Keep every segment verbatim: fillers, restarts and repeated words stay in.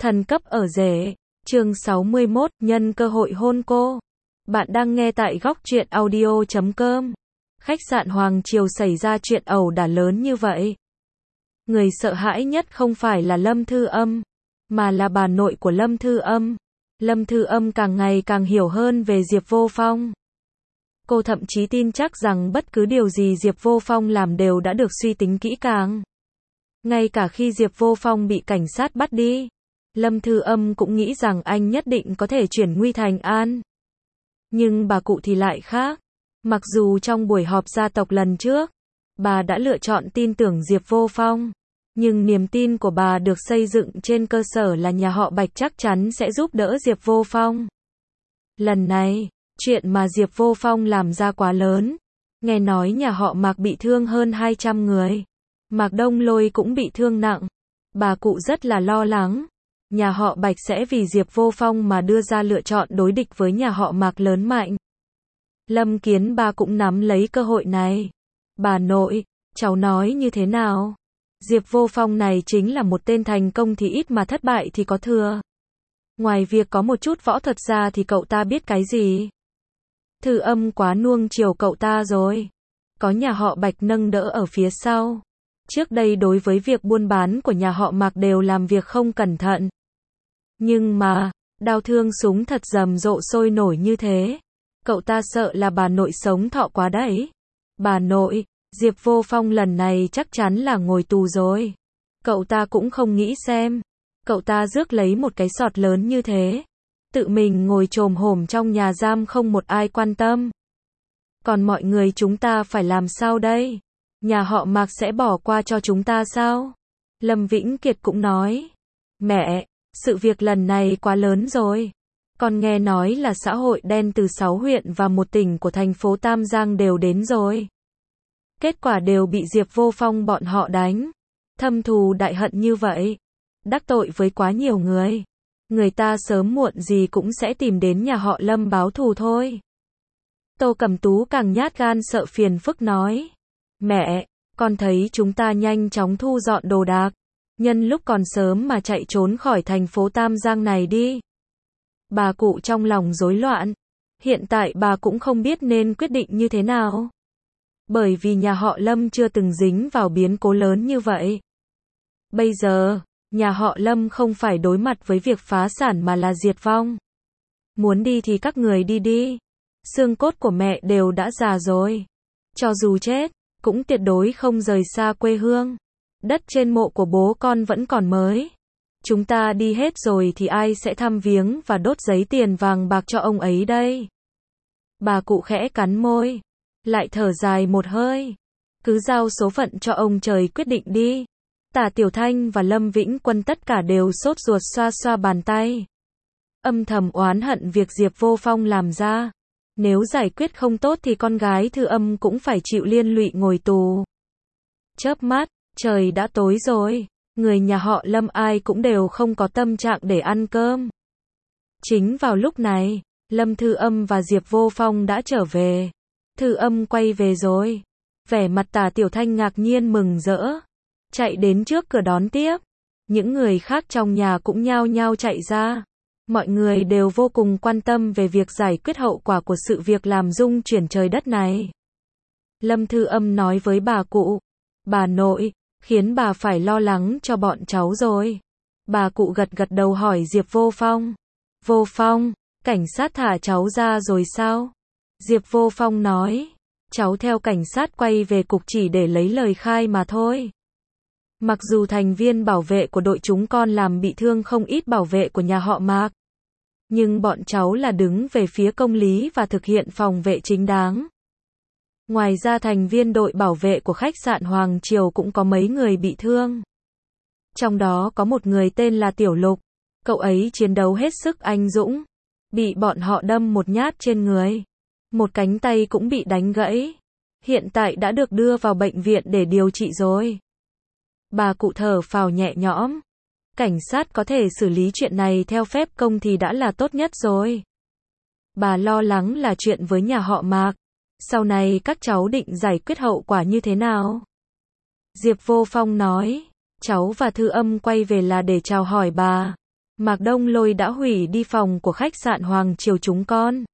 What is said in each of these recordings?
Thần cấp ở rể. Chương sáu mươi mốt, nhân cơ hội hôn cô. Bạn đang nghe tại góc truyện audio chấm com. Khách sạn Hoàng Triều xảy ra chuyện ẩu đả lớn như vậy. Người sợ hãi nhất không phải là Lâm Thư Âm, mà là bà nội của Lâm Thư Âm. Lâm Thư Âm càng ngày càng hiểu hơn về Diệp Vô Phong. Cô thậm chí tin chắc rằng bất cứ điều gì Diệp Vô Phong làm đều đã được suy tính kỹ càng. Ngay cả khi Diệp Vô Phong bị cảnh sát bắt đi, Lâm Thư Âm cũng nghĩ rằng anh nhất định có thể chuyển nguy thành an. Nhưng bà cụ thì lại khác. Mặc dù trong buổi họp gia tộc lần trước, bà đã lựa chọn tin tưởng Diệp Vô Phong, nhưng niềm tin của bà được xây dựng trên cơ sở là nhà họ Bạch chắc chắn sẽ giúp đỡ Diệp Vô Phong. Lần này, chuyện mà Diệp Vô Phong làm ra quá lớn. Nghe nói nhà họ Mạc bị thương hơn hai trăm người. Mạc Đông Lôi cũng bị thương nặng. Bà cụ rất là lo lắng. Nhà họ Bạch sẽ vì Diệp Vô Phong mà đưa ra lựa chọn đối địch với nhà họ Mạc lớn mạnh. Lâm Kiến Ba cũng nắm lấy cơ hội này. Bà nội, cháu nói như thế nào? Diệp Vô Phong này chính là một tên thành công thì ít mà thất bại thì có thừa. Ngoài việc có một chút võ thuật ra thì cậu ta biết cái gì? Thư Âm quá nuông chiều cậu ta rồi. Có nhà họ Bạch nâng đỡ ở phía sau. Trước đây đối với việc buôn bán của nhà họ Mạc đều làm việc không cẩn thận. Nhưng mà, đau thương súng thật rầm rộ sôi nổi như thế. Cậu ta sợ là bà nội sống thọ quá đấy. Bà nội, Diệp Vô Phong lần này chắc chắn là ngồi tù rồi. Cậu ta cũng không nghĩ xem. Cậu ta rước lấy một cái sọt lớn như thế. Tự mình ngồi chồm hổm trong nhà giam không một ai quan tâm. Còn mọi người chúng ta phải làm sao đây? Nhà họ Mạc sẽ bỏ qua cho chúng ta sao? Lâm Vĩnh Kiệt cũng nói. Mẹ, sự việc lần này quá lớn rồi. Con nghe nói là xã hội đen từ sáu huyện và một tỉnh của thành phố Tam Giang đều đến rồi. Kết quả đều bị Diệp Vô Phong bọn họ đánh. Thâm thù đại hận như vậy. Đắc tội với quá nhiều người. Người ta sớm muộn gì cũng sẽ tìm đến nhà họ Lâm báo thù thôi. Tô Cẩm Tú càng nhát gan sợ phiền phức nói. Mẹ, con thấy chúng ta nhanh chóng thu dọn đồ đạc. Nhân lúc còn sớm mà chạy trốn khỏi thành phố Tam Giang này đi. Bà cụ trong lòng rối loạn. Hiện tại bà cũng không biết nên quyết định như thế nào. Bởi vì nhà họ Lâm chưa từng dính vào biến cố lớn như vậy. Bây giờ, nhà họ Lâm không phải đối mặt với việc phá sản mà là diệt vong. Muốn đi thì các người đi đi. Xương cốt của mẹ đều đã già rồi. Cho dù chết, cũng tuyệt đối không rời xa quê hương. Đất trên mộ của bố con vẫn còn mới. Chúng ta đi hết rồi thì ai sẽ thăm viếng và đốt giấy tiền vàng bạc cho ông ấy đây? Bà cụ khẽ cắn môi. Lại thở dài một hơi. Cứ giao số phận cho ông trời quyết định đi. Tả Tiểu Thanh và Lâm Vĩnh Quân tất cả đều sốt ruột xoa xoa bàn tay. Âm thầm oán hận việc Diệp Vô Phong làm ra. Nếu giải quyết không tốt thì con gái Thư Âm cũng phải chịu liên lụy ngồi tù. Chớp mắt, trời đã tối rồi. Người nhà họ Lâm ai cũng đều không có tâm trạng để ăn cơm. Chính vào lúc này, Lâm Thư Âm và Diệp Vô Phong đã trở về. Thư Âm quay về rồi. Vẻ mặt Tả Tiểu Thanh ngạc nhiên mừng rỡ. Chạy đến trước cửa đón tiếp. Những người khác trong nhà cũng nhao nhao chạy ra. Mọi người đều vô cùng quan tâm về việc giải quyết hậu quả của sự việc làm rung chuyển trời đất này. Lâm Thư Âm nói với bà cụ. Bà nội, khiến bà phải lo lắng cho bọn cháu rồi. Bà cụ gật gật đầu hỏi Diệp Vô Phong. Vô Phong, cảnh sát thả cháu ra rồi sao? Diệp Vô Phong nói. Cháu theo cảnh sát quay về cục chỉ để lấy lời khai mà thôi. Mặc dù thành viên bảo vệ của đội chúng con làm bị thương không ít bảo vệ của nhà họ Mạc. Nhưng bọn cháu là đứng về phía công lý và thực hiện phòng vệ chính đáng. Ngoài ra thành viên đội bảo vệ của khách sạn Hoàng Triều cũng có mấy người bị thương. Trong đó có một người tên là Tiểu Lục. Cậu ấy chiến đấu hết sức anh dũng. Bị bọn họ đâm một nhát trên người. Một cánh tay cũng bị đánh gãy. Hiện tại đã được đưa vào bệnh viện để điều trị rồi. Bà cụ thở phào nhẹ nhõm. Cảnh sát có thể xử lý chuyện này theo phép công thì đã là tốt nhất rồi. Bà lo lắng là chuyện với nhà họ Mạc. Sau này các cháu định giải quyết hậu quả như thế nào? Diệp Vô Phong nói. Cháu và Thư Âm quay về là để chào hỏi bà. Mạc Đông Lôi đã hủy đi phòng của khách sạn Hoàng Triều chúng con.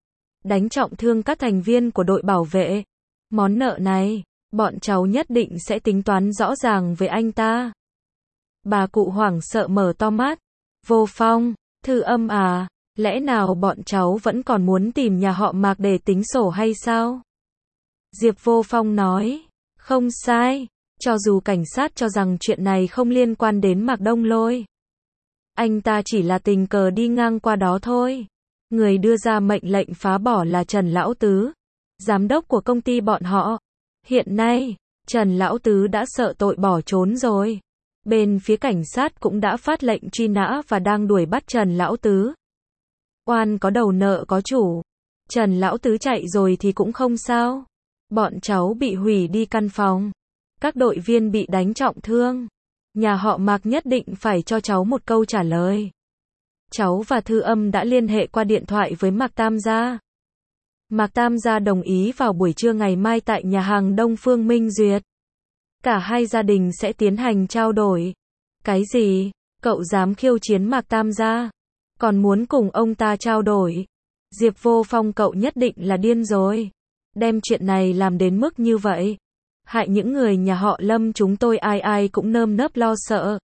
Đánh trọng thương các thành viên của đội bảo vệ. Món nợ này, bọn cháu nhất định sẽ tính toán rõ ràng với anh ta. Bà cụ hoảng sợ mở to mắt. Vô Phong, Thư Âm à, lẽ nào bọn cháu vẫn còn muốn tìm nhà họ Mạc để tính sổ hay sao? Diệp Vô Phong nói, không sai, cho dù cảnh sát cho rằng chuyện này không liên quan đến Mạc Đông Lôi. Anh ta chỉ là tình cờ đi ngang qua đó thôi. Người đưa ra mệnh lệnh phá bỏ là Trần Lão Tứ, giám đốc của công ty bọn họ. Hiện nay, Trần Lão Tứ đã sợ tội bỏ trốn rồi. Bên phía cảnh sát cũng đã phát lệnh truy nã và đang đuổi bắt Trần Lão Tứ. Oan có đầu nợ có chủ. Trần Lão Tứ chạy rồi thì cũng không sao. Bọn cháu bị hủy đi căn phòng. Các đội viên bị đánh trọng thương. Nhà họ Mạc nhất định phải cho cháu một câu trả lời. Cháu và Thư Âm đã liên hệ qua điện thoại với Mạc Tam gia. Mạc Tam gia đồng ý vào buổi trưa ngày mai tại nhà hàng Đông Phương Minh Duyệt. Cả hai gia đình sẽ tiến hành trao đổi. Cái gì? Cậu dám khiêu chiến Mạc Tam gia? Còn muốn cùng ông ta trao đổi? Diệp Vô Phong, cậu nhất định là điên rồi. Đem chuyện này làm đến mức như vậy. Hại những người nhà họ Lâm chúng tôi ai ai cũng nơm nớp lo sợ.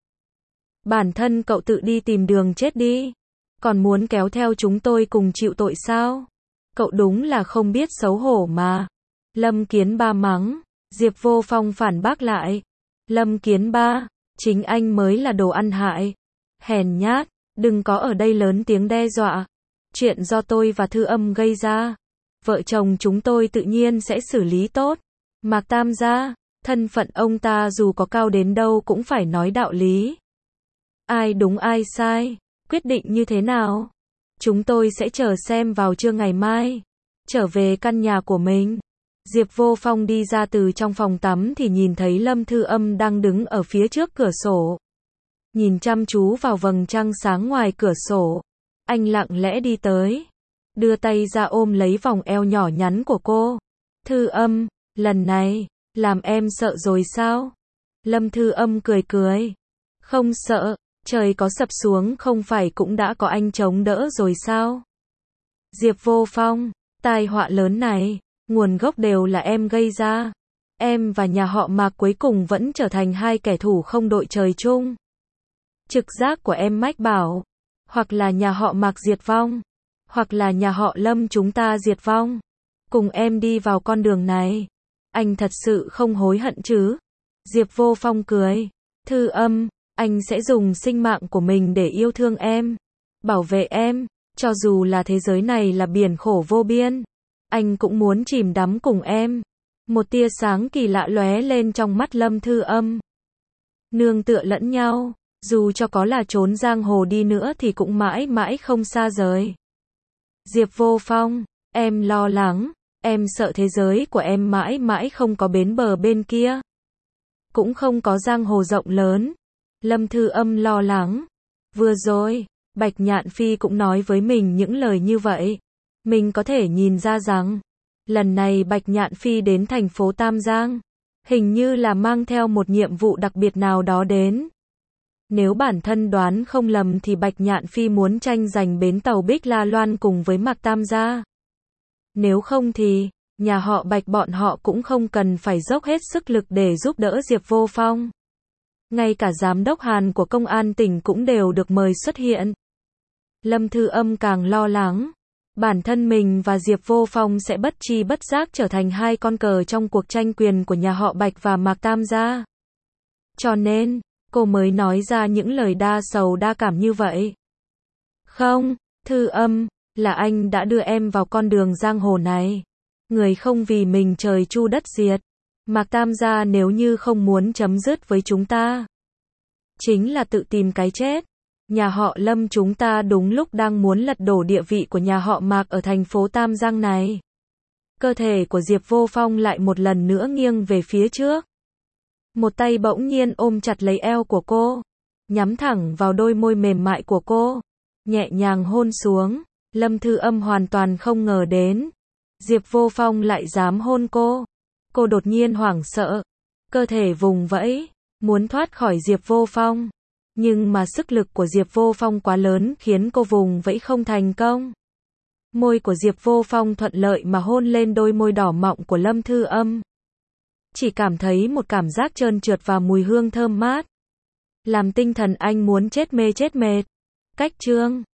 Bản thân cậu tự đi tìm đường chết đi. Còn muốn kéo theo chúng tôi cùng chịu tội sao? Cậu đúng là không biết xấu hổ mà. Lâm Kiến Ba mắng. Diệp Vô Phong phản bác lại. Lâm Kiến Ba, chính anh mới là đồ ăn hại. Hèn nhát, đừng có ở đây lớn tiếng đe dọa. Chuyện do tôi và Thư Âm gây ra. Vợ chồng chúng tôi tự nhiên sẽ xử lý tốt. Mạc Tam gia, thân phận ông ta dù có cao đến đâu cũng phải nói đạo lý. Ai đúng ai sai, quyết định như thế nào? Chúng tôi sẽ chờ xem vào trưa ngày mai. Trở về căn nhà của mình. Diệp Vô Phong đi ra từ trong phòng tắm thì nhìn thấy Lâm Thư Âm đang đứng ở phía trước cửa sổ. Nhìn chăm chú vào vầng trăng sáng ngoài cửa sổ. Anh lặng lẽ đi tới. Đưa tay ra ôm lấy vòng eo nhỏ nhắn của cô. Thư Âm, lần này, làm em sợ rồi sao? Lâm Thư Âm cười cười. Không sợ, trời có sập xuống không phải cũng đã có anh chống đỡ rồi sao? Diệp Vô Phong, tai họa lớn này, nguồn gốc đều là em gây ra. Em và nhà họ Mạc cuối cùng vẫn trở thành hai kẻ thù không đội trời chung. Trực giác của em mách bảo, hoặc là nhà họ Mạc diệt vong, hoặc là nhà họ Lâm chúng ta diệt vong. Cùng em đi vào con đường này. Anh thật sự không hối hận chứ? Diệp Vô Phong cười. Thư Âm, anh sẽ dùng sinh mạng của mình để yêu thương em, bảo vệ em, cho dù là thế giới này là biển khổ vô biên. Anh cũng muốn chìm đắm cùng em. Một tia sáng kỳ lạ lóe lên trong mắt Lâm Thư Âm. Nương tựa lẫn nhau, dù cho có là trốn giang hồ đi nữa thì cũng mãi mãi không xa rời. Diệp Vô Phong, em lo lắng, em sợ thế giới của em mãi mãi không có bến bờ bên kia. Cũng không có giang hồ rộng lớn. Lâm Thư Âm lo lắng. Vừa rồi, Bạch Nhạn Phi cũng nói với mình những lời như vậy. Mình có thể nhìn ra rằng, lần này Bạch Nhạn Phi đến thành phố Tam Giang, hình như là mang theo một nhiệm vụ đặc biệt nào đó đến. Nếu bản thân đoán không lầm thì Bạch Nhạn Phi muốn tranh giành bến tàu Bích La Loan cùng với Mạc Tam gia. Nếu không thì, nhà họ Bạch bọn họ cũng không cần phải dốc hết sức lực để giúp đỡ Diệp Vô Phong. Ngay cả giám đốc Hàn của công an tỉnh cũng đều được mời xuất hiện. Lâm Thư Âm càng lo lắng. Bản thân mình và Diệp Vô Phong sẽ bất tri bất giác trở thành hai con cờ trong cuộc tranh quyền của nhà họ Bạch và Mạc Tam gia. Cho nên, cô mới nói ra những lời đa sầu đa cảm như vậy. Không, Thư Âm, là anh đã đưa em vào con đường giang hồ này. Người không vì mình trời chu đất diệt. Mạc Tam gia nếu như không muốn chấm dứt với chúng ta, chính là tự tìm cái chết. Nhà họ Lâm chúng ta đúng lúc đang muốn lật đổ địa vị của nhà họ Mạc ở thành phố Tam Giang này. Cơ thể của Diệp Vô Phong lại một lần nữa nghiêng về phía trước. Một tay bỗng nhiên ôm chặt lấy eo của cô, nhắm thẳng vào đôi môi mềm mại của cô, nhẹ nhàng hôn xuống. Lâm Thư Âm hoàn toàn không ngờ đến, Diệp Vô Phong lại dám hôn cô. Cô đột nhiên hoảng sợ, cơ thể vùng vẫy, muốn thoát khỏi Diệp Vô Phong. Nhưng mà sức lực của Diệp Vô Phong quá lớn khiến cô vùng vẫy không thành công. Môi của Diệp Vô Phong thuận lợi mà hôn lên đôi môi đỏ mọng của Lâm Thư Âm. Chỉ cảm thấy một cảm giác trơn trượt và mùi hương thơm mát. Làm tinh thần anh muốn chết mê chết mệt. Cách chương